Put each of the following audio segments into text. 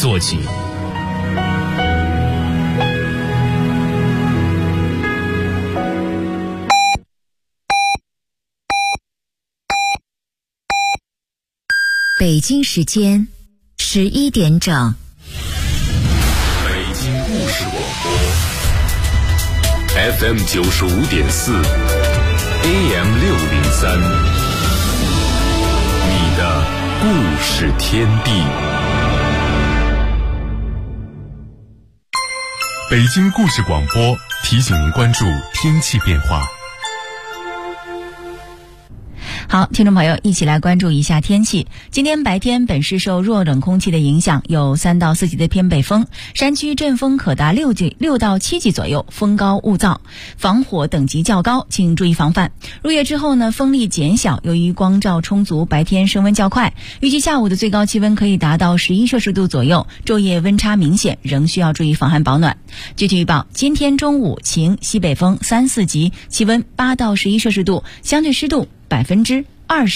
做起。 北京时间11点整。 北京故事广播 FM 95.4 AM 603，你的故事天地。 北京故事广播提醒您关注天气变化。 好，听众朋友，一起来关注一下天气。今天白天本市受弱冷空气的影响，有3到4级的偏北风，山区阵风可达6到7级左右，风高物燥，防火等级较高，请注意防范。入夜之后呢，风力减小，由于光照充足，白天升温较快，预计下午的最高气温可以达到11摄氏度左右，昼夜温差明显，仍需要注意防寒保暖。具体预报：今天中午晴，西北风3、4级，气温8到11摄氏度，相对湿度20%。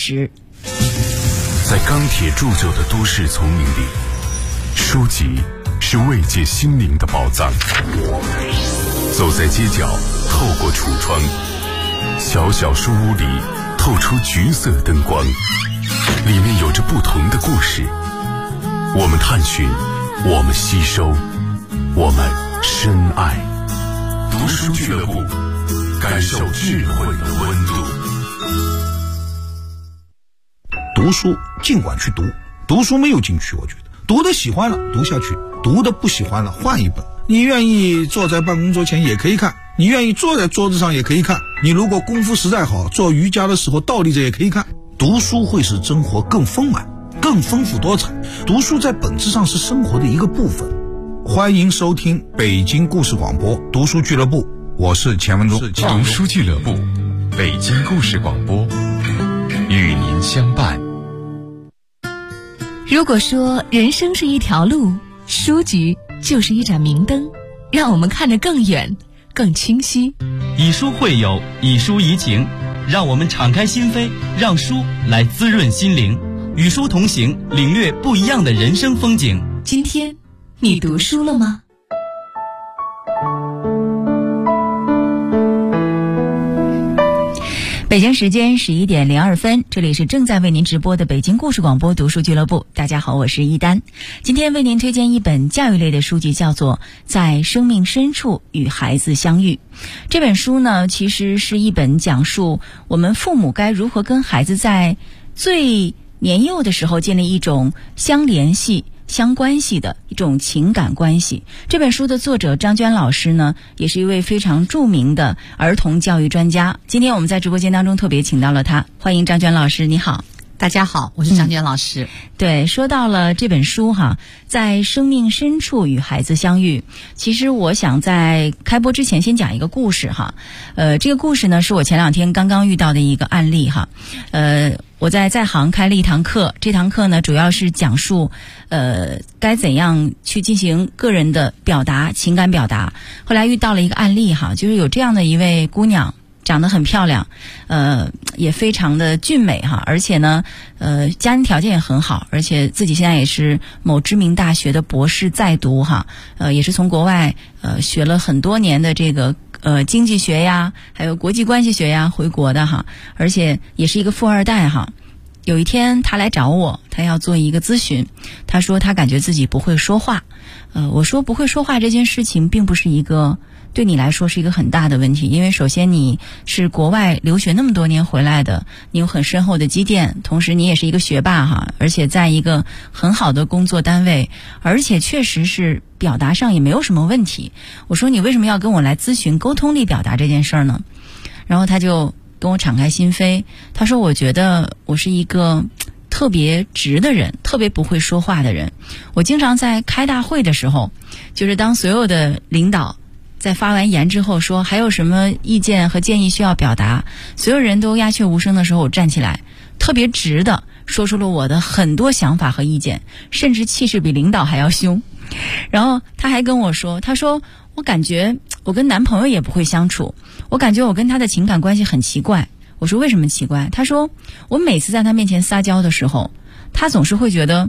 在钢铁铸就的都市丛林里，书籍是慰藉心灵的宝藏。走在街角，透过橱窗，小小书屋里透出橘色灯光，里面有着不同的故事。我们探寻，我们吸收，我们深爱。读书俱乐部，感受智慧的温度。 读书尽管去读，读书没有禁区，我觉得读的喜欢了读下去，读的不喜欢了换一本。你愿意坐在办公桌前也可以看，你愿意坐在桌子上也可以看，你如果功夫实在好，做瑜伽的时候倒立着也可以看。读书会使生活更丰满，更丰富多彩。读书在本质上是生活的一个部分。欢迎收听北京故事广播读书俱乐部，我是钱文忠。 读书俱乐部，北京故事广播，与您相伴。 如果说人生是一条路，书局就是一盏明灯，让我们看得更远更清晰。 以书会友，以书怡情，让我们敞开心扉，让书来滋润心灵，与书同行，领略不一样的人生风景。 今天你读书了吗？ 北京时间11点02分，这里是正在为您直播的北京故事广播读书俱乐部。大家好，我是一丹。今天为您推荐一本教育类的书籍，叫做《在生命深处与孩子相遇》。这本书呢，其实是一本讲述我们父母该如何跟孩子在最年幼的时候建立一种相联系相关系的一种情感关系。这本书的作者张娟老师呢，也是一位非常著名的儿童教育专家。今天我们在直播间当中特别请到了他，欢迎张娟老师，你好。 大家好，我是张娟老师。 对，说到了这本书哈，在生命深处与孩子相遇。其实我想在开播之前先讲一个故事哈。这个故事呢是我前2天刚刚遇到的一个案例哈。我在行开了一堂课，这堂课呢主要是讲述该怎样去进行个人的表达、情感表达。后来遇到了一个案例哈，就是有这样的一位姑娘，长得很漂亮，也非常的俊美哈，而且呢，家庭条件也很好，而且自己现在也是某知名大学的博士在读哈，也是从国外学了很多年的这个经济学呀，还有国际关系学呀回国的哈，而且也是一个富二代哈。有一天他来找我，他要做一个咨询，他说他感觉自己不会说话，我说不会说话这件事情并不是一个对你来说是一个很大的问题，因为首先你是国外留学那么多年回来的，你有很深厚的积淀，同时你也是一个学霸哈，而且在一个很好的工作单位，而且确实是表达上也没有什么问题。我说你为什么要跟我来咨询沟通力表达这件事儿呢？然后他就跟我敞开心扉，他说我觉得我是一个特别直的人，特别不会说话的人。我经常在开大会的时候，就是当所有的领导在发完言之后说还有什么意见和建议需要表达，所有人都鸦雀无声的时候，我站起来特别直的说出了我的很多想法和意见，甚至气势比领导还要凶。然后他还跟我说，他说我感觉我跟男朋友也不会相处，我感觉我跟他的情感关系很奇怪。我说为什么奇怪？他说我每次在他面前撒娇的时候，他总是会觉得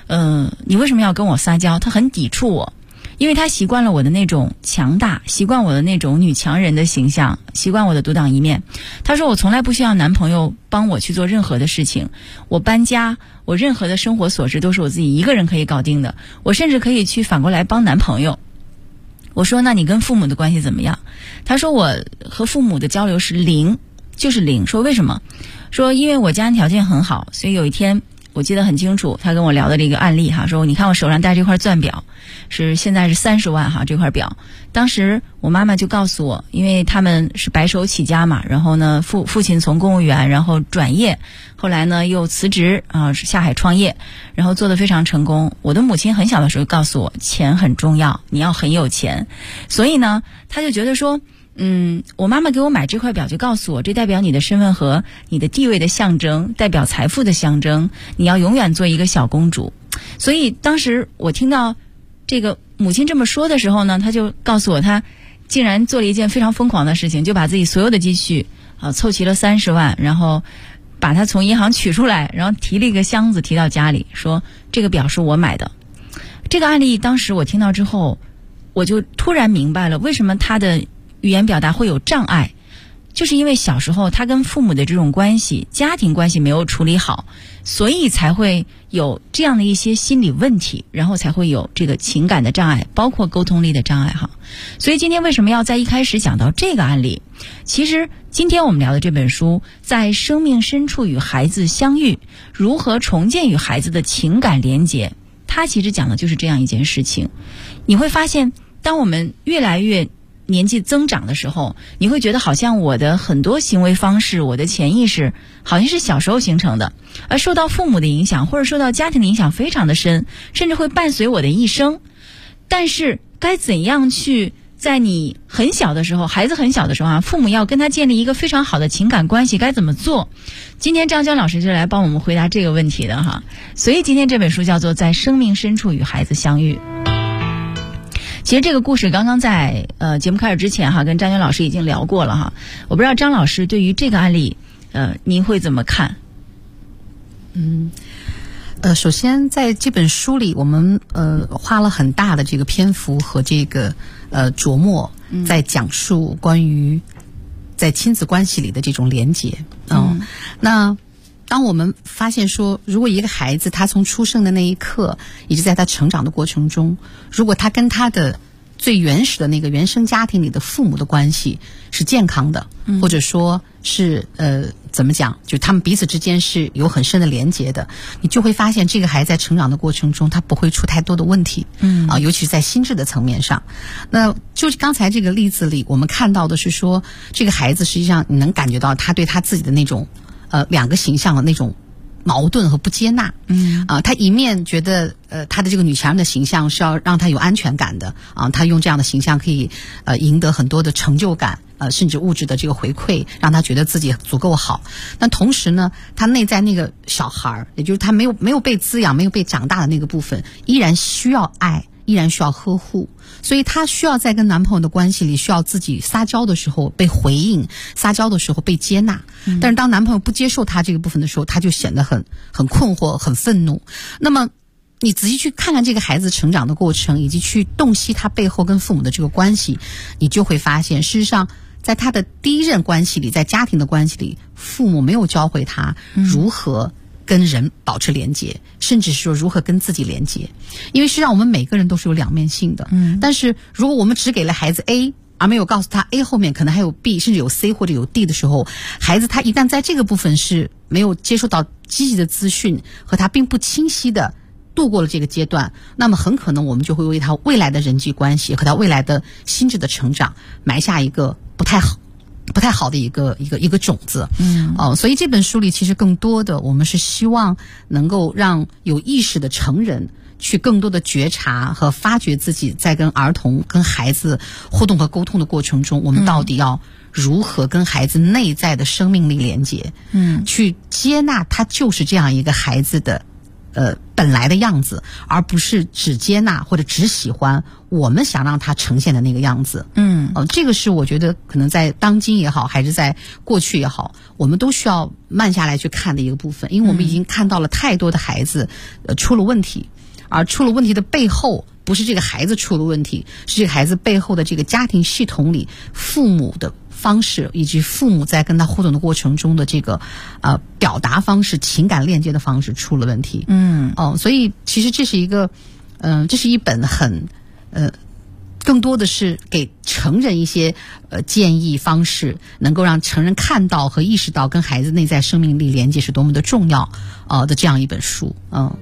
你为什么要跟我撒娇？他很抵触我。因为他习惯了我的那种强大，习惯我的那种女强人的形象，习惯我的独当一面。他说我从来不需要男朋友帮我去做任何的事情，我搬家，我任何的生活琐事都是我自己一个人可以搞定的，我甚至可以去反过来帮男朋友。我说那你跟父母的关系怎么样？他说我和父母的交流是零，就是零。说为什么？说因为我家庭条件很好，所以有一天我记得很清楚，他跟我聊的这个案例哈，说你看我手上戴这块钻表，现在是30万哈，这块表。当时我妈妈就告诉我，因为他们是白手起家嘛，然后呢父亲从公务员然后转业，后来呢又辞职下海创业，然后做得非常成功。我的母亲很小的时候告诉我，钱很重要，你要很有钱。所以呢他就觉得说我妈妈给我买这块表就告诉我，这代表你的身份和你的地位的象征，代表财富的象征，你要永远做一个小公主。所以当时我听到这个母亲这么说的时候呢，她就告诉我，她竟然做了一件非常疯狂的事情，就把自己所有的积蓄凑齐了30万，然后把它从银行取出来，然后提了一个箱子提到家里，说这个表是我买的。这个案例当时我听到之后，我就突然明白了为什么她的语言表达会有障碍，就是因为小时候他跟父母的这种关系，家庭关系没有处理好，所以才会有这样的一些心理问题，然后才会有这个情感的障碍，包括沟通力的障碍哈。所以今天为什么要在一开始讲到这个案例？其实今天我们聊的这本书，在生命深处与孩子相遇，如何重建与孩子的情感连结，它其实讲的就是这样一件事情。你会发现，当我们越来越年纪增长的时候，你会觉得好像我的很多行为方式，我的潜意识好像是小时候形成的，而受到父母的影响或者受到家庭的影响非常的深，甚至会伴随我的一生。但是该怎样去在你很小的时候，孩子很小的时候父母要跟他建立一个非常好的情感关系，该怎么做？今天张娟老师就来帮我们回答这个问题的哈。所以今天这本书叫做《在生命深处与孩子相遇》。其实这个故事刚刚在节目开始之前跟张娟老师已经聊过了哈。我不知道张老师对于这个案例您会怎么看？ 首先在这本书里，我们花了很大的这个篇幅和这个琢磨，在讲述关于在亲子关系里的这种连结。那当我们发现说，如果一个孩子他从出生的那一刻，一直在他成长的过程中，如果他跟他的最原始的那个原生家庭里的父母的关系是健康的，或者说是怎么讲，就他们彼此之间是有很深的连结的，你就会发现这个孩子在成长的过程中，他不会出太多的问题。尤其是在心智的层面上。那就是刚才这个例子里，我们看到的是说，这个孩子实际上你能感觉到他对他自己的那种两个形象的那种矛盾和不接纳。他一面觉得他的这个女强人的形象是要让他有安全感的他用这样的形象可以赢得很多的成就感，甚至物质的这个回馈，让他觉得自己足够好。但同时呢，他内在那个小孩，也就是他没有被滋养、没有被长大的那个部分，依然需要爱，依然需要呵护。所以她需要在跟男朋友的关系里，需要自己撒娇的时候被回应，撒娇的时候被接纳。但是当男朋友不接受她这个部分的时候，她就显得很困惑、很愤怒。那么你仔细去看看这个孩子成长的过程，以及去洞悉他背后跟父母的这个关系，你就会发现，事实上在他的第一任关系里，在家庭的关系里，父母没有教会他如何跟人保持连结，甚至是说如何跟自己连结。因为实际上我们每个人都是有两面性的。但是如果我们只给了孩子 A， 而没有告诉他 A 后面可能还有 B， 甚至有 C 或者有 D 的时候，孩子他一旦在这个部分是没有接受到积极的资讯，和他并不清晰的度过了这个阶段，那么很可能我们就会为他未来的人际关系和他未来的心智的成长埋下一个不太好的一个种子。所以这本书里其实更多的我们是希望能够让有意识的成人去更多的觉察和发掘自己在跟儿童跟孩子互动和沟通的过程中，我们到底要如何跟孩子内在的生命力连接，去接纳他就是这样一个孩子的本来的样子，而不是只接纳或者只喜欢我们想让他呈现的那个样子。这个是我觉得可能在当今也好，还是在过去也好，我们都需要慢下来去看的一个部分。因为我们已经看到了太多的孩子出了问题， 而出了问题的背后不是这个孩子出了问题，是这个孩子背后的这个家庭系统里父母的方式，以及父母在跟他互动的过程中的这个表达方式、情感链接的方式出了问题。所以其实这是一个这是一本很更多的是给成人一些建议方式，能够让成人看到和意识到跟孩子内在生命力连接是多么的重要的这样一本书。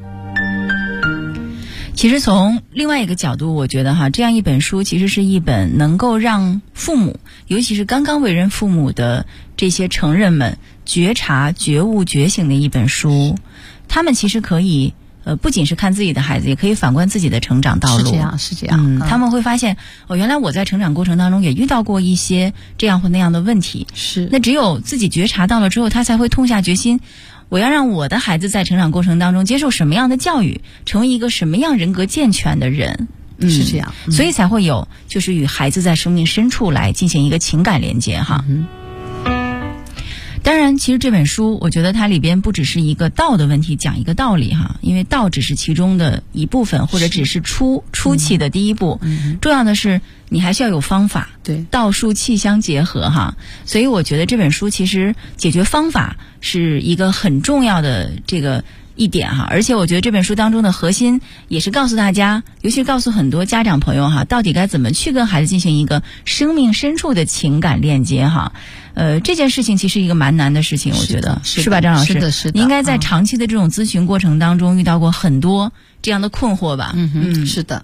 其实从另外一个角度，我觉得这样一本书其实是一本能够让父母，尤其是刚刚为人父母的这些成人们觉察、觉悟、觉醒的一本书。他们其实可以不仅是看自己的孩子，也可以反观自己的成长道路。 是这样。 他们会发现原来我在成长过程当中也遇到过一些这样或那样的问题。 是。那只有自己觉察到了之后，他才会痛下决心，我要让我的孩子在成长过程当中接受什么样的教育，成为一个什么样人格健全的人。 是这样。 所以才会有就是与孩子在生命深处来进行一个情感连接当然其实这本书我觉得它里边不只是一个道的问题，讲一个道理因为道只是其中的一部分，或者只是初期的第一步。重要的是你还是要有方法， 对， 道术气相结合所以我觉得这本书其实解决方法是一个很重要的这个一点而且我觉得这本书当中的核心也是告诉大家，尤其是告诉很多家长朋友到底该怎么去跟孩子进行一个生命深处的情感链接这件事情其实一个蛮难的事情，我觉得是吧，张老师？ 是的。 你应该在长期的这种咨询过程当中遇到过很多这样的困惑吧？ 是的。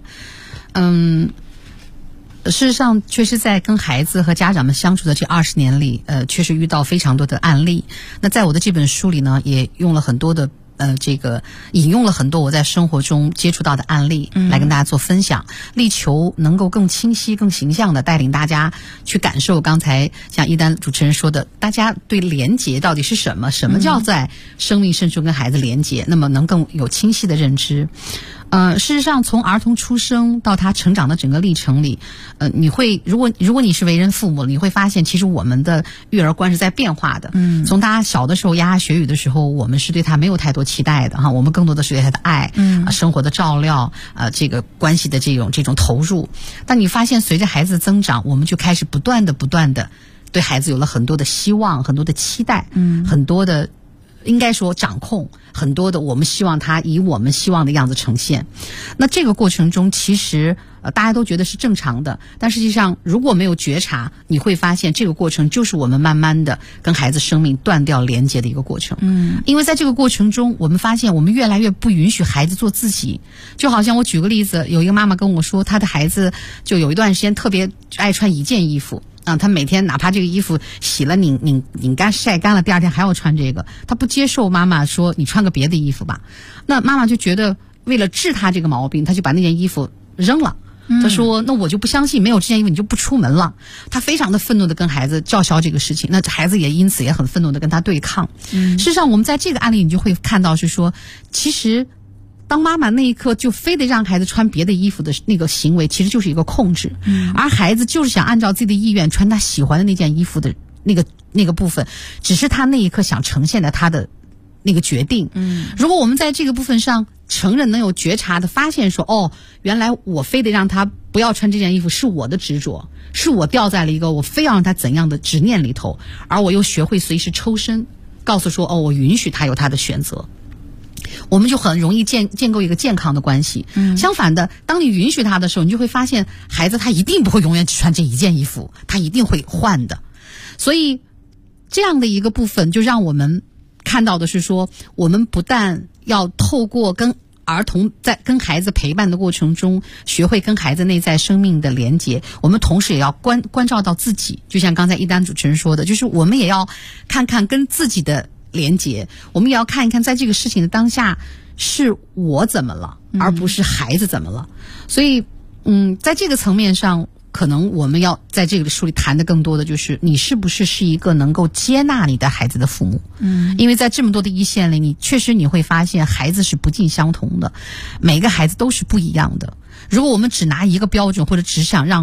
事实上，确实在跟孩子和家长们相处的这20年里，确实遇到非常多的案例。那在我的这本书里呢，也用了很多的引用了很多我在生活中接触到的案例来跟大家做分享，力求能够更清晰、更形象的带领大家去感受刚才像一丹主持人说的，大家对连结到底是什么？什么叫在生命深处跟孩子连结？那么能更有清晰的认知。事实上，从儿童出生到他成长的整个历程里，你会如果你是为人父母，你会发现其实我们的育儿观是在变化的。从他小的时候牙牙学语的时候，我们是对他没有太多期待的我们更多的是对他的爱，生活的照料，这个关系的这种投入。但你发现随着孩子的增长，我们就开始不断的对孩子有了很多的希望，很多的期待，很多的应该说掌控，很多的我们希望他以我们希望的样子呈现。那这个过程中其实大家都觉得是正常的，但实际上如果没有觉察，你会发现这个过程就是我们慢慢的跟孩子生命断掉连接的一个过程。因为在这个过程中，我们发现我们越来越不允许孩子做自己。就好像我举个例子，有一个妈妈跟我说，她的孩子就有一段时间特别爱穿一件衣服他每天哪怕这个衣服洗了拧干晒干了，第二天还要穿这个，他不接受妈妈说你穿个别的衣服吧。那妈妈就觉得为了治他这个毛病，他就把那件衣服扔了。他说那我就不相信没有这件衣服你就不出门了。他非常的愤怒的跟孩子叫嚣这个事情，那孩子也因此也很愤怒的跟他对抗。事实上我们在这个案例你就会看到是说，其实当妈妈那一刻就非得让孩子穿别的衣服的那个行为，其实就是一个控制。而孩子就是想按照自己的意愿穿他喜欢的那件衣服的那个部分，只是他那一刻想呈现的他的那个决定。如果我们在这个部分上成人能有觉察的发现说，原来我非得让他不要穿这件衣服是我的执着，是我掉在了一个我非要让他怎样的执念里头，而我又学会随时抽身，告诉说我允许他有他的选择，我们就很容易建构一个健康的关系。相反的，当你允许他的时候，你就会发现孩子他一定不会永远只穿这一件衣服，他一定会换的。所以这样的一个部分就让我们看到的是说，我们不但要透过跟儿童在跟孩子陪伴的过程中学会跟孩子内在生命的连结，我们同时也要关照到自己。就像刚才一丹主持人说的，就是我们也要看看跟自己的连结，我们也要看一看在这个事情的当下是我怎么了，而不是孩子怎么了。所以在这个层面上，可能我们要在这个书里谈的更多的就是你是不是一个能够接纳你的孩子的父母。因为在这么多的一线里，你确实你会发现孩子是不尽相同的，每个孩子都是不一样的。如果我们只拿一个标准，或者只想让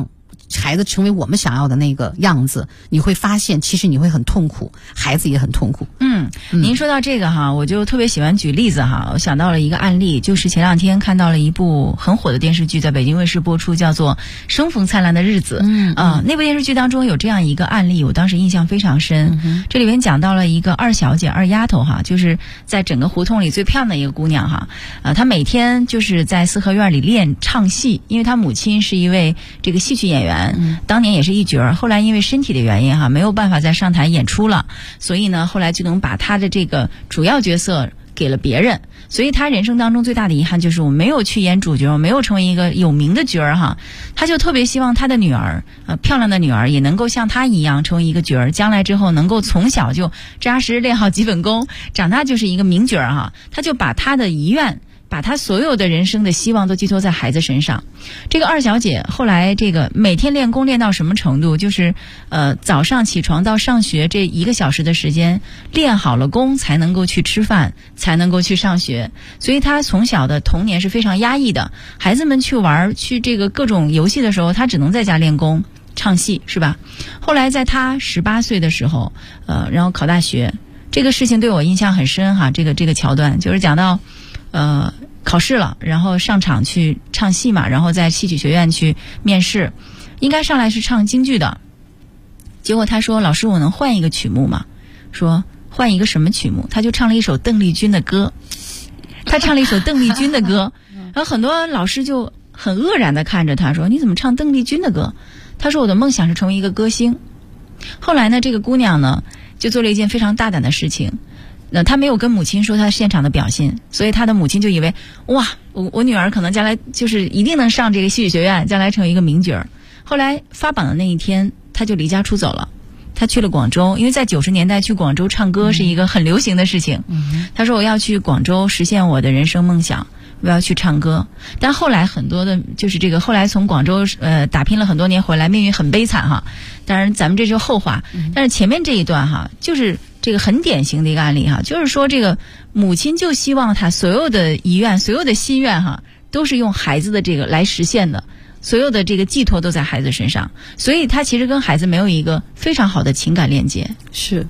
孩子成为我们想要的那个样子，你会发现其实你会很痛苦，孩子也很痛苦。 您说到这个哈，我就特别喜欢举例子哈。我想到了一个案例，就是前2天看到了一部很火的电视剧，在北京卫视播出，叫做《生逢灿烂的日子》。那部电视剧当中有这样一个案例，我当时印象非常深。这里边讲到了一个二小姐、二丫头哈，就是在整个胡同里最漂亮的一个姑娘哈。她每天就是在四合院里练唱戏，因为她母亲是一位这个戏曲演员，当年也是一角，后来因为身体的原因哈，没有办法再上台演出了，所以呢，后来就能把她的这个主要角色给了别人，所以他人生当中最大的遗憾就是我没有去演主角，我没有成为一个有名的角儿哈。他就特别希望他的女儿，漂亮的女儿也能够像他一样成为一个角儿，将来之后能够从小就扎实练好基本功，长大就是一个名角儿哈。他就把他的遗愿，把他所有的人生的希望都寄托在孩子身上。这个二小姐后来这个每天练功练到什么程度，就是早上起床到上学这1个小时的时间，练好了功才能够去吃饭，才能够去上学。所以她从小的童年是非常压抑的，孩子们去玩去这个各种游戏的时候，她只能在家练功唱戏，是吧？后来在她18岁的时候然后考大学，这个事情对我印象很深哈。这个桥段就是讲到考试了，然后上场去唱戏嘛，然后在戏曲学院去面试，应该上来是唱京剧的。结果他说：“老师，我能换一个曲目吗？”说换一个什么曲目？他就唱了一首邓丽君的歌。他唱了一首邓丽君的歌，然后很多老师就很愕然地看着他说：“你怎么唱邓丽君的歌？”他说：“我的梦想是成为一个歌星。”后来呢，这个姑娘呢就做了一件非常大胆的事情。他没有跟母亲说他现场的表现，所以他的母亲就以为哇，我女儿可能将来就是一定能上这个戏曲学院，将来成为一个名角。后来发榜的那一天，他就离家出走了，他去了广州，因为在90年代去广州唱歌是一个很流行的事情。他说我要去广州实现我的人生梦想，我要去唱歌。但后来很多的就是这个后来从广州打拼了很多年回来，命运很悲惨哈。当然咱们这就后话，但是前面这一段哈，就是这个很典型的一个案例哈，就是说这个母亲就希望他所有的遗愿、所有的心愿哈，都是用孩子的这个来实现的，所有的这个寄托都在孩子身上，所以他其实跟孩子没有一个非常好的情感链接。 是，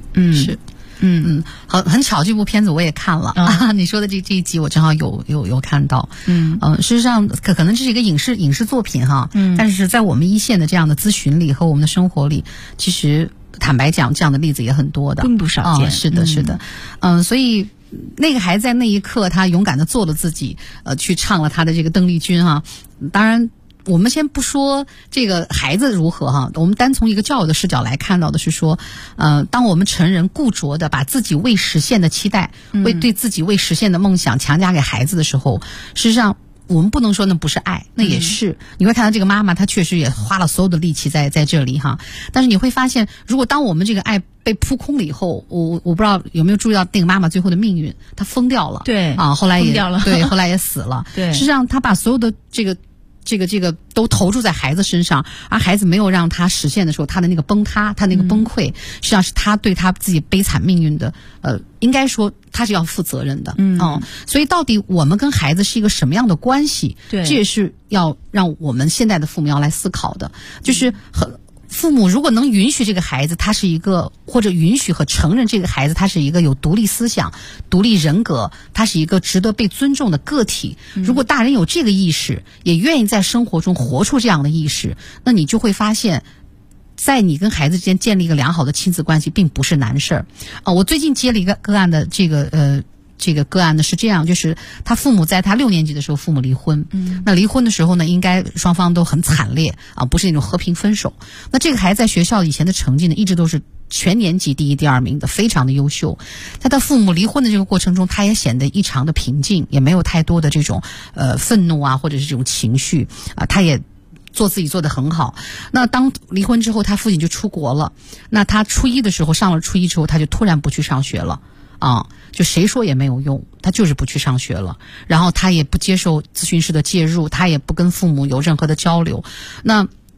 很巧，这部片子我也看了啊。你说的这一集我正好有看到。事实上可能这是一个影视作品哈，但是在我们一线的这样的咨询里和我们的生活里，其实坦白讲，这样的例子也很多的， 并不少见。 是的，所以那个孩子在那一刻，他勇敢地做了自己，去唱了他的这个邓丽君哈。当然，我们先不说这个孩子如何哈，我们单从一个教育的视角来看到的是说，当我们成人固着的把自己未实现的期待，对自己未实现的梦想强加给孩子的时候，事实上我们不能说那不是爱，那也是。你会看到这个妈妈她确实也花了所有的力气在这里哈，但是你会发现，如果当我们这个爱被扑空了以后，我不知道有没有注意到那个妈妈最后的命运，她疯掉了。 对啊，后来也疯掉了， 对，后来也死了。 对， 实际上她把所有的这个都投注在孩子身上，而孩子没有让他实现的时候，他的那个崩塌，他那个崩溃，实际上是他对他自己悲惨命运的，应该说他是要负责任的。所以到底我们跟孩子是一个什么样的关系？ 对， 这也是要让我们现在的父母要来思考的，就是父母如果能允许这个孩子他是一个，或者允许和承认这个孩子他是一个有独立思想、独立人格，他是一个值得被尊重的个体，如果大人有这个意识，也愿意在生活中活出这样的意识，那你就会发现在你跟孩子之间建立一个良好的亲子关系并不是难事儿。我最近接了一个个案的这个个案呢是这样，就是他父母在他6年级的时候父母离婚，那离婚的时候呢，应该双方都很惨烈啊，不是那种和平分手。那这个孩子在学校以前的成绩呢，一直都是全年级第1、第2名的，非常的优秀。在他父母离婚的这个过程中，他也显得异常的平静，也没有太多的这种愤怒啊，或者是这种情绪啊，他也做自己做得很好。那当离婚之后，他父亲就出国了。那他初1的时候，上了初1之后，他就突然不去上学了。就谁说也没有用，他就是不去上学了，然后他也不接受咨询师的介入，他也不跟父母有任何的交流。那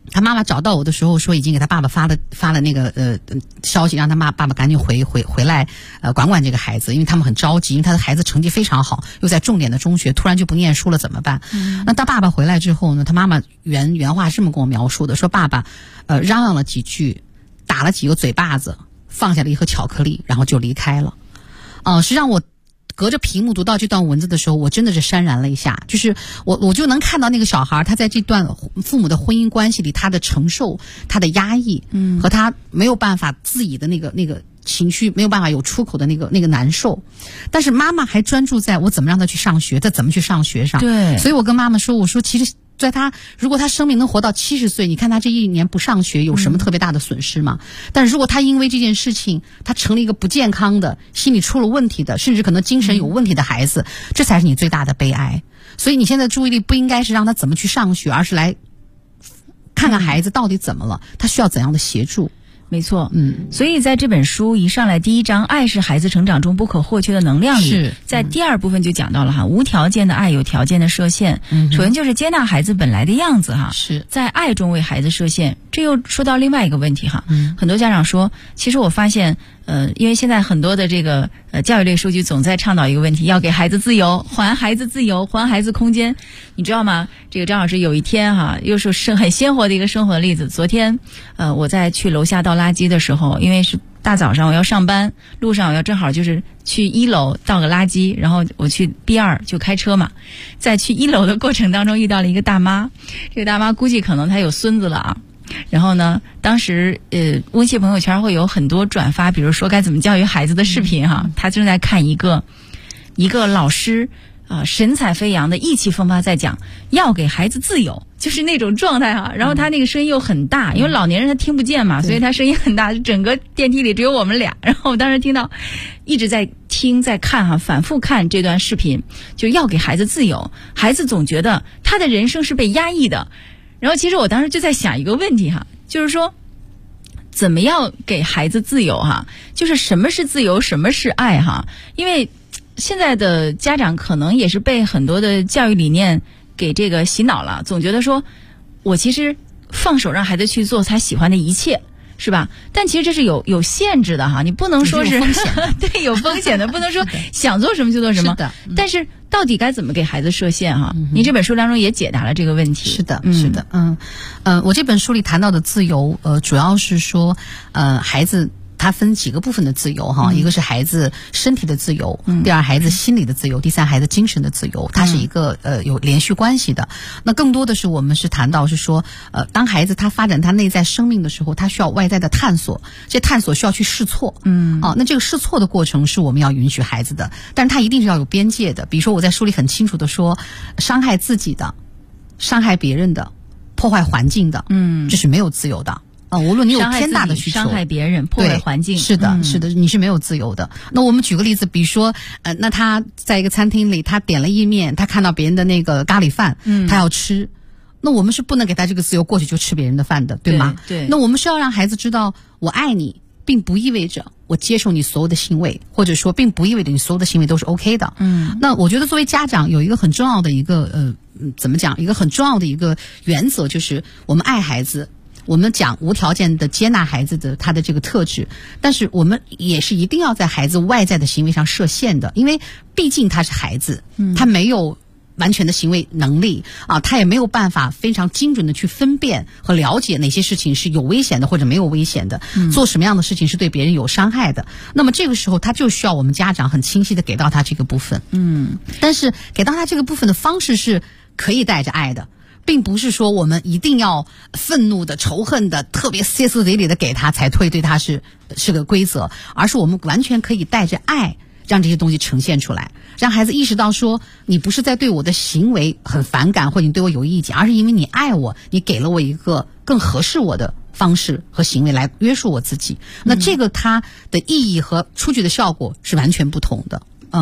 他妈妈找到我的时候说已经给他爸爸发了那个消息，让他爸爸赶紧回来管管这个孩子，因为他们很着急，因为他的孩子成绩非常好，又在重点的中学，突然就不念书了怎么办？那他爸爸回来之后呢，他妈妈原话是这么跟我描述的，说爸爸嚷嚷了几句，打了几个嘴巴子，放下了一盒巧克力，然后就离开了。实际上我隔着屏幕读到这段文字的时候，我真的是潸然了一下，就是我就能看到那个小孩他在这段父母的婚姻关系里，他的承受，他的压抑，和他没有办法自己的那个情绪没有办法有出口的那个难受，但是妈妈还专注在我怎么让他去上学，他怎么去上学上。 对， 所以我跟妈妈说，我说其实在如果他生命能活到70岁，你看他这1年不上学有什么特别大的损失吗？但是如果他因为这件事情他成了一个不健康的，心理出了问题的，甚至可能精神有问题的孩子，这才是你最大的悲哀。所以你现在注意力不应该是让他怎么去上学，而是来看看孩子到底怎么了，他需要怎样的协助。 没错，所以在这本书一上来第1章，爱是孩子成长中不可或缺的能量里，在第2部分就讲到了哈，无条件的爱有条件的设限。首先就是接纳孩子本来的样子哈， 是在爱中为孩子设限。这又说到另外一个问题哈，很多家长说，其实我发现因为现在很多的这个教育类数据总在倡导一个问题，要给孩子自由，还孩子自由，还孩子空间。你知道吗？这个张老师有一天哈，又是很鲜活的一个生活例子。昨天我在去楼下倒垃圾的时候，因为是大早上我要上班，路上我要正好就是去1楼倒个垃圾，然后我去 B2 就开车嘛，在去1楼的过程当中遇到了一个大妈，这个大妈估计可能她有孙子了啊。然后呢，当时微信朋友圈会有很多转发，比如说该怎么教育孩子的视频哈，他正在看一个老师神采飞扬的意气风发在讲要给孩子自由，就是那种状态哈。然后他那个声音又很大，因为老年人他听不见嘛，所以他声音很大，整个电梯里只有我们俩。然后我当时听到一直在听在看哈，反复看这段视频，就要给孩子自由，孩子总觉得他的人生是被压抑的。然后其实我当时就在想一个问题哈，就是说怎么样给孩子自由哈，就是什么是自由，什么是爱哈。因为现在的家长可能也是被很多的教育理念给这个洗脑了，总觉得说我其实放手让孩子去做他喜欢的一切，是吧？但其实这是有限制的哈，你不能说是对，有风险的，不能说想做什么就做什么。是的，但是到底该怎么给孩子设限哈？您这本书当中也解答了这个问题。 是的，是的，我这本书里谈到的自由，主要是说，孩子它分几个部分的自由哈，一个是孩子身体的自由，第二孩子心理的自由，第三孩子精神的自由，它是一个有连续关系的。那更多的是我们是谈到是说，当孩子他发展他内在生命的时候，他需要外在的探索，这探索需要去试错，那这个试错的过程是我们要允许孩子的，但是他一定是要有边界的。比如说我在书里很清楚的说，伤害自己的、伤害别人的、破坏环境的，这是没有自由的。无论你有天大的需求， 伤害别人，破坏环境， 是的，是的，你是没有自由的。那我们举个例子，比如说，那他在一个餐厅里，他点了意面，他看到别人的那个咖喱饭，他要吃，那我们是不能给他这个自由过去就吃别人的饭的，对吗？ 对。 那我们是要让孩子知道，我爱你，并不意味着我接受你所有的行为，或者说，并不意味着你所有的行为都是 OK 的。那我觉得作为家长有一个很重要的一个怎么讲？一个很重要的一个原则就是我们爱孩子。我们讲无条件的接纳孩子的他的这个特质，但是我们也是一定要在孩子外在的行为上设限的，因为毕竟他是孩子，他没有完全的行为能力啊，他也没有办法非常精准的去分辨和了解哪些事情是有危险的或者没有危险的，做什么样的事情是对别人有伤害的。那么这个时候他就需要我们家长很清晰的给到他这个部分，但是给到他这个部分的方式是可以带着爱的。并不是说我们一定要愤怒的、仇恨的、特别歇斯底里的给他才会对他是个规则，而是我们完全可以带着爱让这些东西呈现出来，让孩子意识到说你不是在对我的行为很反感或者你对我有意见，而是因为你爱我，你给了我一个更合适我的方式和行为来约束我自己。那这个它的意义和出去的效果是完全不同的。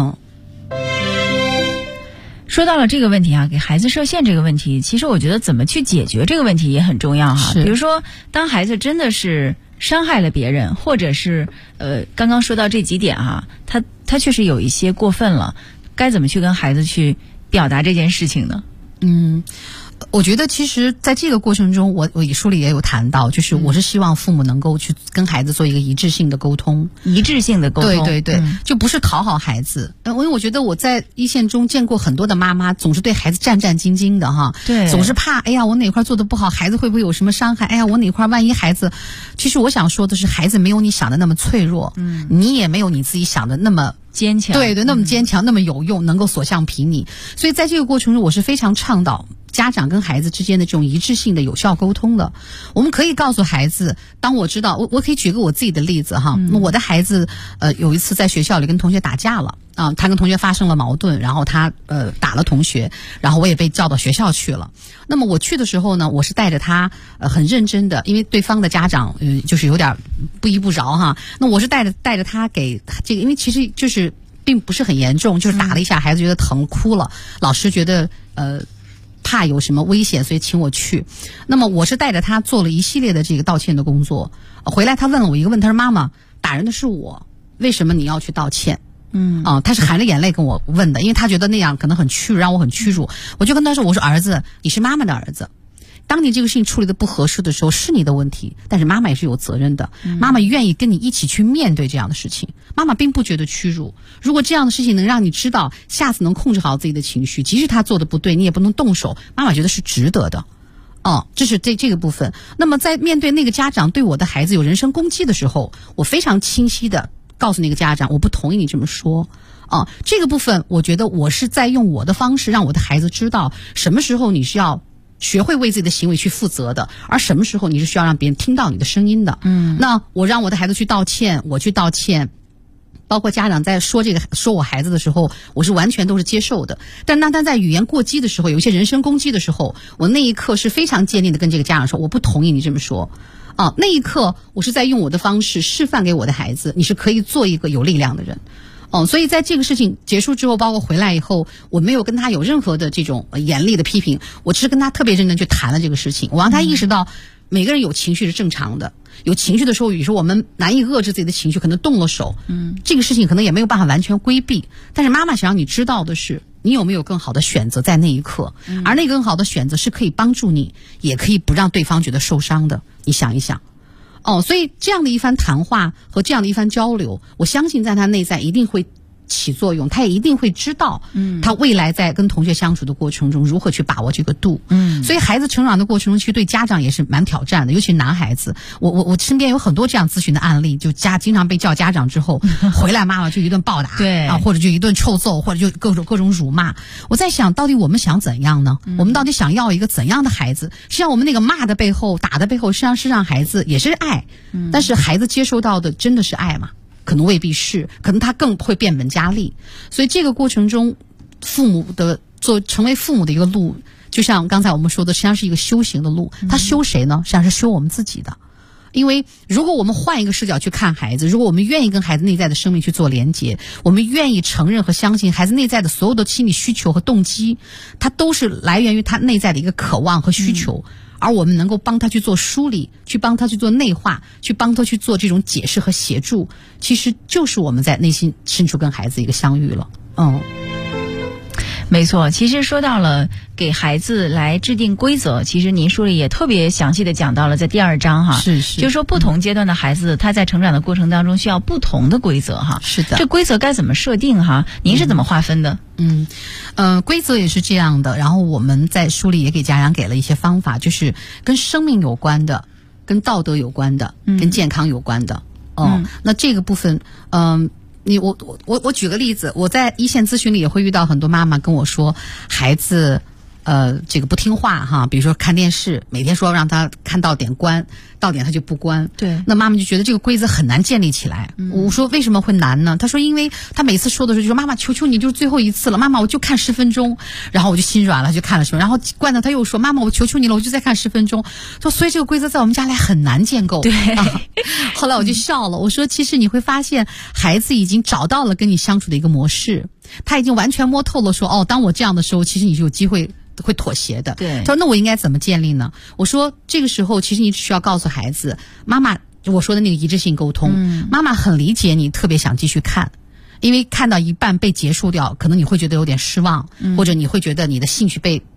说到了这个问题啊，给孩子设限这个问题，其实我觉得怎么去解决这个问题也很重要哈。比如说，当孩子真的是伤害了别人，或者是刚刚说到这几点哈，他确实有一些过分了，该怎么去跟孩子去表达这件事情呢？ 我觉得其实在这个过程中，我书里也有谈到，就是我是希望父母能够去跟孩子做一个一致性的沟通，对，就不是讨好孩子。因为我觉得我在一线中见过很多的妈妈，总是对孩子战战兢兢的哈， 对， 总是怕，哎呀，我哪块做的不好，孩子会不会有什么伤害？哎呀，我哪块万一孩子，其实我想说的是，孩子没有你想的那么脆弱，你也没有你自己想的那么坚强， 对，那么坚强，那么有用，能够所向披靡。所以在这个过程中，我是非常倡导家长跟孩子之间的这种一致性的有效沟通的。我们可以告诉孩子，当我知道，我可以举个我自己的例子哈，我的孩子有一次在学校里跟同学打架了啊，他跟同学发生了矛盾，然后他打了同学，然后我也被叫到学校去了。那么我去的时候呢，我是带着他很认真的，因为对方的家长就是有点不依不饶哈，那我是带着他给这个，因为其实就是并不是很严重，就是打了一下，孩子觉得疼哭了，老师觉得怕有什么危险，所以请我去。那么我是带着他做了一系列的这个道歉的工作。回来他问了我一个问题，他说：“妈妈，打人的是我，为什么你要去道歉？”他是含着眼泪跟我问的，因为他觉得那样可能很屈辱，让我很屈辱。我就跟他说：“我说儿子，你是妈妈的儿子。当你这个事情处理的不合适的时候，是你的问题，但是妈妈也是有责任的。妈妈愿意跟你一起去面对这样的事情，妈妈并不觉得屈辱。如果这样的事情能让你知道，下次能控制好自己的情绪，即使他做的不对，你也不能动手，妈妈觉得是值得的。这是这个部分。那么在面对那个家长对我的孩子有人身攻击的时候，我非常清晰的告诉那个家长，我不同意你这么说。这个部分我觉得我是在用我的方式让我的孩子知道，什么时候你是要学会为自己的行为去负责的，而什么时候你是需要让别人听到你的声音的。那我让我的孩子去道歉，我去道歉，包括家长在说我孩子的时候，我是完全都是接受的。但当他在语言过激的时候，有一些人身攻击的时候，我那一刻是非常坚定的跟这个家长说，我不同意你这么说。那一刻我是在用我的方式示范给我的孩子，你是可以做一个有力量的人。所以在这个事情结束之后，包括回来以后，我没有跟他有任何的这种严厉的批评，我只是跟他特别认真去谈了这个事情，我让他意识到每个人有情绪是正常的，有情绪的时候，有时候我们难以遏制自己的情绪，可能动了手，这个事情可能也没有办法完全规避。但是妈妈想让你知道的是，你有没有更好的选择在那一刻，而那个更好的选择是可以帮助你，也可以不让对方觉得受伤的。你想一想。所以这样的一番谈话和这样的一番交流，我相信在他内在一定会起作用，他也一定会知道，他未来在跟同学相处的过程中如何去把握这个度。所以孩子成长的过程中，其实对家长也是蛮挑战的，尤其是男孩子。我身边有很多这样咨询的案例，就经常被叫家长之后，回来妈妈就一顿暴打， 对或者就一顿臭揍，或者就各种辱骂。我在想，到底我们想怎样呢？我们到底想要一个怎样的孩子？实际上，我们那个骂的背后、打的背后，实际上是让孩子也是爱，但是孩子接收到的真的是爱吗？可能未必是，可能他更会变本加厉。所以这个过程中，父母的成为父母的一个路，就像刚才我们说的，实际上是一个修行的路。他修谁呢？实际上是修我们自己的。因为如果我们换一个视角去看孩子，如果我们愿意跟孩子内在的生命去做连结，我们愿意承认和相信孩子内在的所有的心理需求和动机，它都是来源于他内在的一个渴望和需求。而我们能够帮他去做梳理，去帮他去做内化，去帮他去做这种解释和协助，其实就是我们在内心深处跟孩子一个相遇了。 没错，其实说到了给孩子来制定规则，其实您书里也特别详细的讲到了，在第2章哈， 是， 就是说不同阶段的孩子，他在成长的过程当中需要不同的规则哈。 是的， 这规则该怎么设定哈？您是怎么划分的？ 规则也是这样的。然后我们在书里也给家长给了一些方法，就是跟生命有关的，跟道德有关的，跟健康有关的。那这个部分，我举个例子，我在一线咨询里也会遇到很多妈妈跟我说，孩子这个不听话哈，比如说看电视，每天说让他看到点关，到点他就不关。 对， 那妈妈就觉得这个规则很难建立起来。我说为什么会难呢？他说因为他每次说的时候就说妈妈求求你，就是最后一次了，妈妈我就看10分钟，然后我就心软了，就看了10分钟，然后关了他又说妈妈我求求你了，我就再看10分钟。说所以这个规则在我们家来很难建构。 对， 后来我就笑了，我说其实你会发现孩子已经找到了跟你相处的一个模式，他已经完全摸透了说当我这样的时候，其实你就有机会会妥协的。 对， 他说那我应该怎么建立呢？我说这个时候其实你只需要告诉孩子，妈妈我说的那个一致性沟通，妈妈很理解你特别想继续看，因为看到一半被结束掉，可能你会觉得有点失望，或者你会觉得你的兴趣被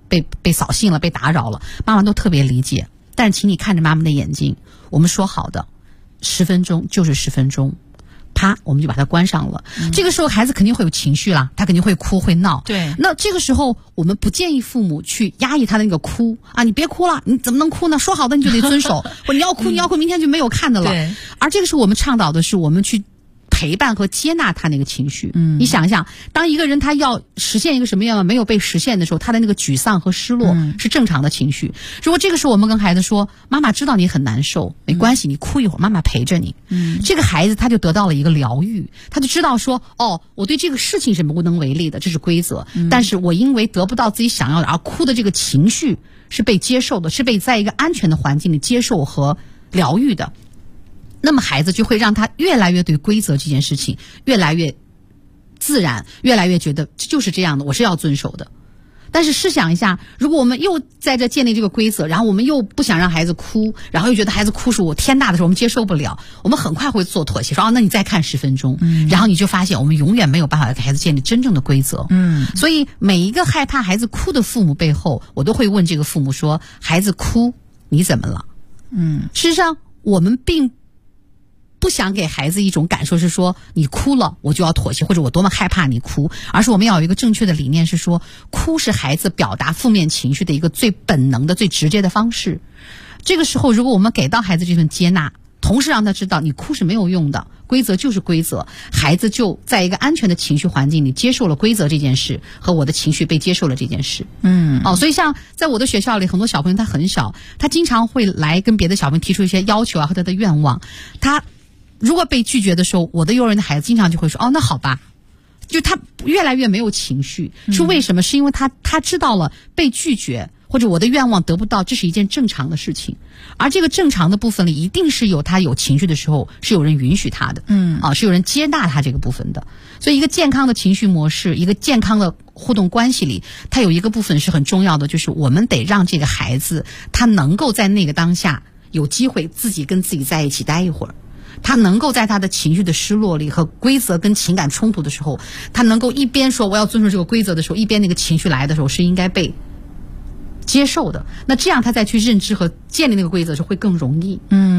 被扫兴了，被打扰了，妈妈都特别理解。但是请你看着妈妈的眼睛，我们说好的10分钟就是10分钟，啪，我们就把它关上了。这个时候孩子肯定会有情绪啦，他肯定会哭会闹。 对， 那这个时候我们不建议父母去压抑他的那个哭啊，你别哭了，你怎么能哭呢？说好的你就得遵守，或你要哭你要哭，明天就没有看的了。 对， 而这个时候我们倡导的是我们去陪伴和接纳他那个情绪。你想一想，当一个人他要实现一个什么愿望没有被实现的时候，他的那个沮丧和失落是正常的情绪。如果这个时候我们跟孩子说，妈妈知道你很难受，没关系，你哭一会儿，妈妈陪着你。这个孩子他就得到了一个疗愈，他就知道说，哦，我对这个事情是无能为力的，这是规则。但是我因为得不到自己想要的而哭的这个情绪是被接受的，是被在一个安全的环境里接受和疗愈的。那么孩子就会让他越来越对规则这件事情越来越自然，越来越觉得这就是这样的，我是要遵守的。但是试想一下，如果我们又在这建立这个规则，然后我们又不想让孩子哭，然后又觉得孩子哭是我天大的事，我们接受不了，我们很快会做妥协，说那你再看10分钟，然后你就发现我们永远没有办法给孩子建立真正的规则。所以每一个害怕孩子哭的父母背后，我都会问这个父母说，孩子哭你怎么了？事实上我们并不想给孩子一种感受是说你哭了我就要妥协，或者我多么害怕你哭，而是我们要有一个正确的理念，是说哭是孩子表达负面情绪的一个最本能的最直接的方式。这个时候如果我们给到孩子这份接纳，同时让他知道你哭是没有用的，规则就是规则，孩子就在一个安全的情绪环境里接受了规则这件事和我的情绪被接受了这件事。所以像在我的学校里，很多小朋友他很小，他经常会来跟别的小朋友提出一些要求啊和他的愿望，他如果被拒绝的时候，我的幼儿园的孩子经常就会说，那好吧，就他越来越没有情绪。是为什么？是因为他知道了被拒绝或者我的愿望得不到，这是一件正常的事情，而这个正常的部分里一定是有他有情绪的时候是有人允许他的，是有人接纳他这个部分的。所以一个健康的情绪模式，一个健康的互动关系里，它有一个部分是很重要的，就是我们得让这个孩子他能够在那个当下有机会自己跟自己在一起待一会儿，他能够在他的情绪的失落里和规则跟情感冲突的时候，他能够一边说我要遵守这个规则的时候，一边那个情绪来的时候是应该被接受的，那这样他再去认知和建立那个规则的时候会更容易。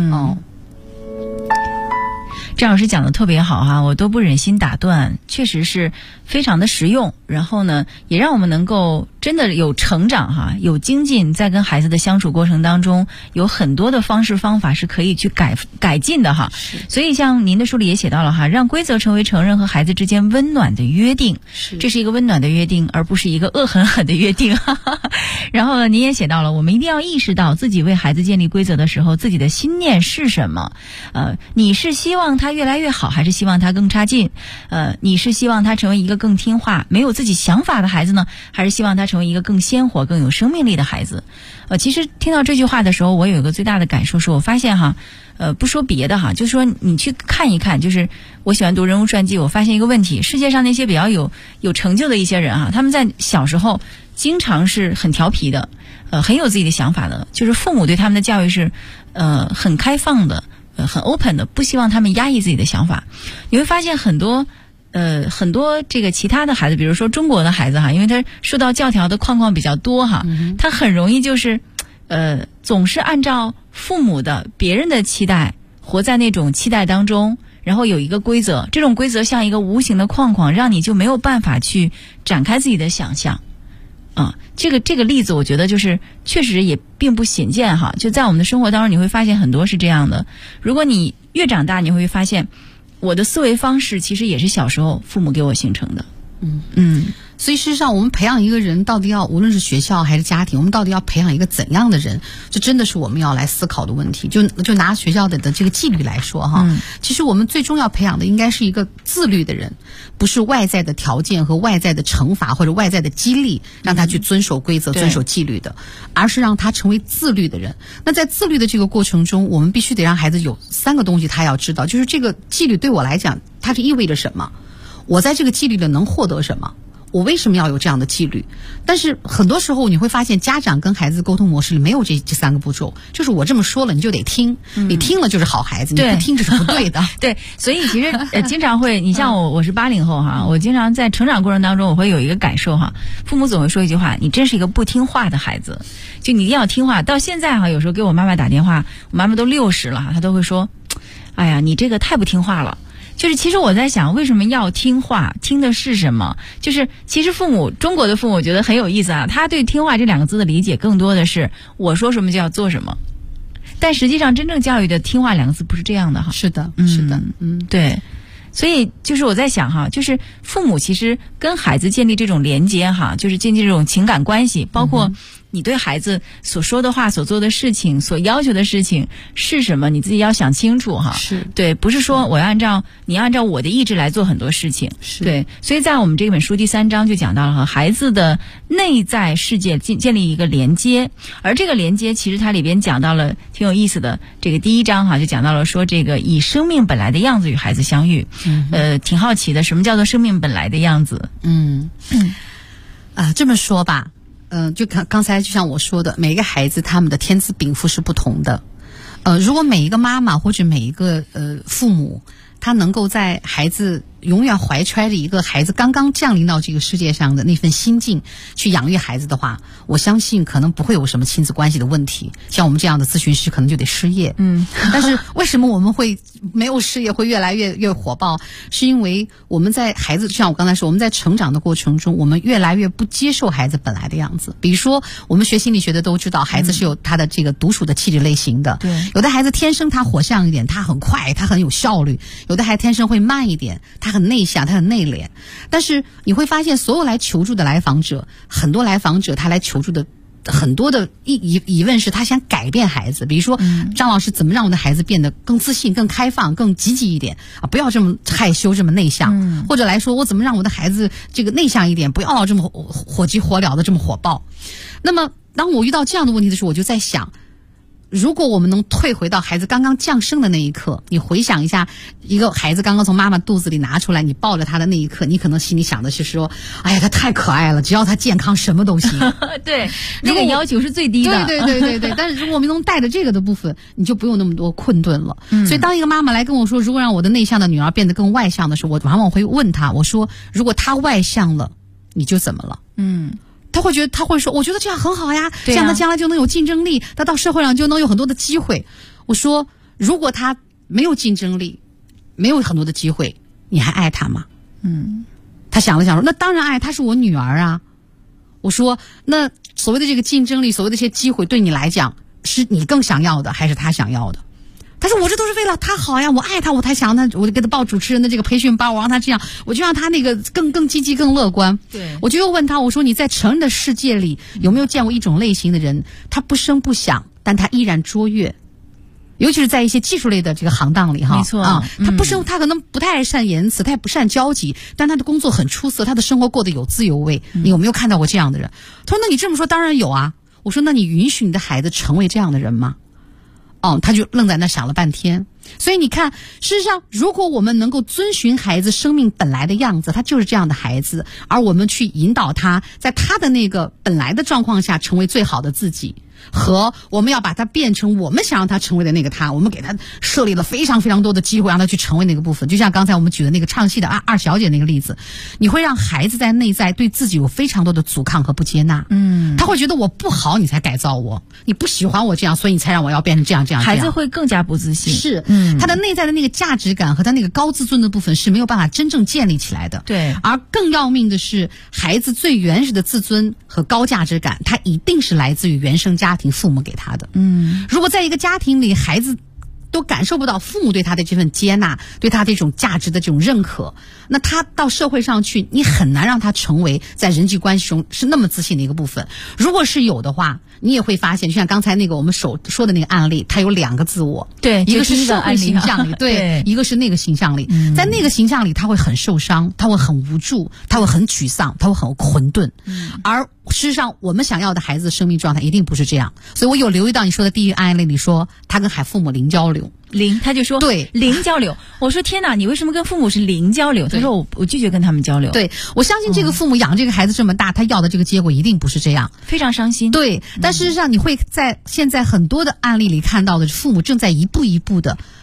张老师讲的特别好哈，我都不忍心打断，确实是非常的实用，然后呢也让我们能够真的有成长哈，有精进，在跟孩子的相处过程当中有很多的方式方法是可以去改进的哈。所以像您的书里也写到了哈，让规则成为成人和孩子之间温暖的约定，这是一个温暖的约定，而不是一个恶狠狠的约定。然后呢您也写到了，我们一定要意识到自己为孩子建立规则的时候自己的心念是什么。你是希望他越来越好，还是希望他更差劲？你是希望他成为一个更听话没有自己想法的孩子呢，还是希望他成为一个更鲜活更有生命力的孩子？其实听到这句话的时候，我有一个最大的感受是，我发现哈，不说别的哈，就是说你去看一看，就是我喜欢读人物传记，我发现一个问题，世界上那些比较有成就的一些人哈，他们在小时候经常是很调皮的，很有自己的想法的，就是父母对他们的教育是很开放的，很 open 的，不希望他们压抑自己的想法。你会发现很多这个其他的孩子，比如说中国的孩子哈，因为他受到教条的框框比较多哈，他很容易就是总是按照父母的别人的期待，活在那种期待当中，然后有一个规则，这种规则像一个无形的框框，让你就没有办法去展开自己的想象。这个例子我觉得就是确实也并不鲜见哈，就在我们的生活当中你会发现很多是这样的。如果你越长大，你会发现我的思维方式其实也是小时候父母给我形成的。 所以事实上我们培养一个人到底要，无论是学校还是家庭，我们到底要培养一个怎样的人，这真的是我们要来思考的问题。就拿学校的这个纪律来说哈，其实我们最终要培养的应该是一个自律的人，不是外在的条件和外在的惩罚或者外在的激励让他去遵守规则遵守纪律的，而是让他成为自律的人。那在自律的这个过程中，我们必须得让孩子有3个东西他要知道，就是这个纪律对我来讲它是意味着什么，我在这个纪律里能获得什么， 我为什么要有这样的纪律？但是很多时候你会发现，家长跟孩子沟通模式里没有这3个步骤，就是我这么说了你就得听，你听了就是好孩子，你不听就是不对的。 对，所以其实经常会，你像我是80后哈，我经常在成长过程当中，我会有一个感受哈，父母总会说一句话：你真是一个不听话的孩子，就你一定要听话。到现在哈，有时候给我妈妈打电话，我妈妈都60了哈，她都会说：哎呀，你这个太不听话了。就是其实我在想，为什么要听话？听的是什么？就是其实中国的父母我觉得很有意思啊，他对听话这2个字的理解更多的是我说什么就要做什么，但实际上真正教育的听话2个字不是这样的哈。 是的，是的， 对。所以就是我在想哈，就是父母其实跟孩子建立这种连接哈，就是建立这种情感关系，包括你对孩子所说的话、所做的事情、所要求的事情是什么，你自己要想清楚哈。 是对，不是说我要你要按照我的意志来做很多事情。 是对，所以在我们这本书第3章就讲到了和孩子的内在世界建立一个连接，而这个连接其实它里边讲到了挺有意思的，这个第1章哈就讲到了说这个以生命本来的样子与孩子相遇。挺好奇的，什么叫做生命本来的样子？ 这么说吧，就刚才就像我说的，每一个孩子他们的天资禀赋是不同的。如果每一个妈妈或者每一个父母，他能够在孩子永远怀揣着一个孩子刚刚降临到这个世界上的那份心境去养育孩子的话，我相信可能不会有什么亲子关系的问题。像我们这样的咨询师可能就得失业。但是为什么我们会没有事业会越来越火爆？是因为我们在孩子，就像我刚才说，我们在成长的过程中，我们越来越不接受孩子本来的样子。比如说我们学心理学的都知道，孩子是有他的这个独属的气质类型的。 对， 有的孩子天生他火象一点，他很快，他很有效率；有的孩子天生会慢一点，他很内向，他很内敛。但是你会发现，所有来求助的来访者，很多来访者他来求助的很多的疑问是他想改变孩子。比如说，张老师怎么让我的孩子变得更自信、更开放、更积极一点啊？不要这么害羞、这么内向。或者来说，我怎么让我的孩子这个内向一点，不要这么火急火燎的这么火爆。那么当我遇到这样的问题的时候，我就在想，如果我们能退回到孩子刚刚降生的那一刻，你回想一下，一个孩子刚刚从妈妈肚子里拿出来，你抱着他的那一刻，你可能心里想的是说，哎呀，他太可爱了，只要他健康，什么都行。 对，那个要求是最低的。 对。但是如果我们能带着这个的部分，你就不用那么多困顿了。所以当一个妈妈来跟我说，如果让我的内向的女儿变得更外向的时候，我往往会问她，我说，如果她外向了，你就怎么了？他会说，我觉得这样很好呀，这样他将来就能有竞争力，他到社会上就能有很多的机会。我说，如果他没有竞争力，没有很多的机会，你还爱他吗？他想了想说，那当然爱，她是我女儿啊。我说，那所谓的这个竞争力，所谓的这些机会，对你来讲，是你更想要的，还是他想要的？他说，我这都是为了他好呀，我爱他，我才想他，我就给他报主持人的这个培训班，我让他这样，我就让他那个更积极、更乐观。 对， 我就又问他，我说，你在成人的世界里有没有见过一种类型的人，他不声不响，但他依然卓越？尤其是在一些技术类的这个行当里哈， 没错啊，他可能不太善言辞，他也不善交际，但他的工作很出色，他的生活过得有滋有味。你有没有看到过这样的人？他说，那你这么说当然有啊。我说，那你允许你的孩子成为这样的人吗？他就愣在那想了半天。所以你看，事实上，如果我们能够遵循孩子生命本来的样子，他就是这样的孩子，而我们去引导他在他的那个本来的状况下成为最好的自己，和我们要把他变成我们想让他成为的那个他，我们给他设立了非常非常多的机会让他去成为那个部分。就像刚才我们举的那个唱戏的二小姐那个例子，你会让孩子在内在对自己有非常多的阻抗和不接纳。他会觉得我不好你才改造我，你不喜欢我这样，所以你才让我要变成这样。 孩子会更加不自信。 是，他的内在的那个价值感和他那个高自尊的部分是没有办法真正建立起来的。 对， 而更要命的是，孩子最原始的自尊和高价值感，他一定是来自于原生家庭父母给他的。如果在一个家庭里，孩子都感受不到父母对他的这份接纳，对他这种价值的这种认可，那他到社会上去，你很难让他成为在人际关系中是那么自信的一个部分。如果是有的话，你也会发现，就像刚才那个我们说的那个案例，他有2个自我， 对， 一个是社会形象里， 对， 一个是那个形象里。在那个形象里，他会很受伤，他会很无助，他会很沮丧，他会很混沌。而事实上，我们想要的孩子的生命状态一定不是这样。所以我有留意到你说的第一个案例里说，他跟父母零交流。 零，他就说对零交流。我说天哪，你为什么跟父母是零交流？他说我拒绝跟他们交流。 对，我相信这个父母养这个孩子这么大，他要的这个结果一定不是这样， 非常伤心。 对，但事实上你会在现在很多的案例里看到的，父母正在一步一步的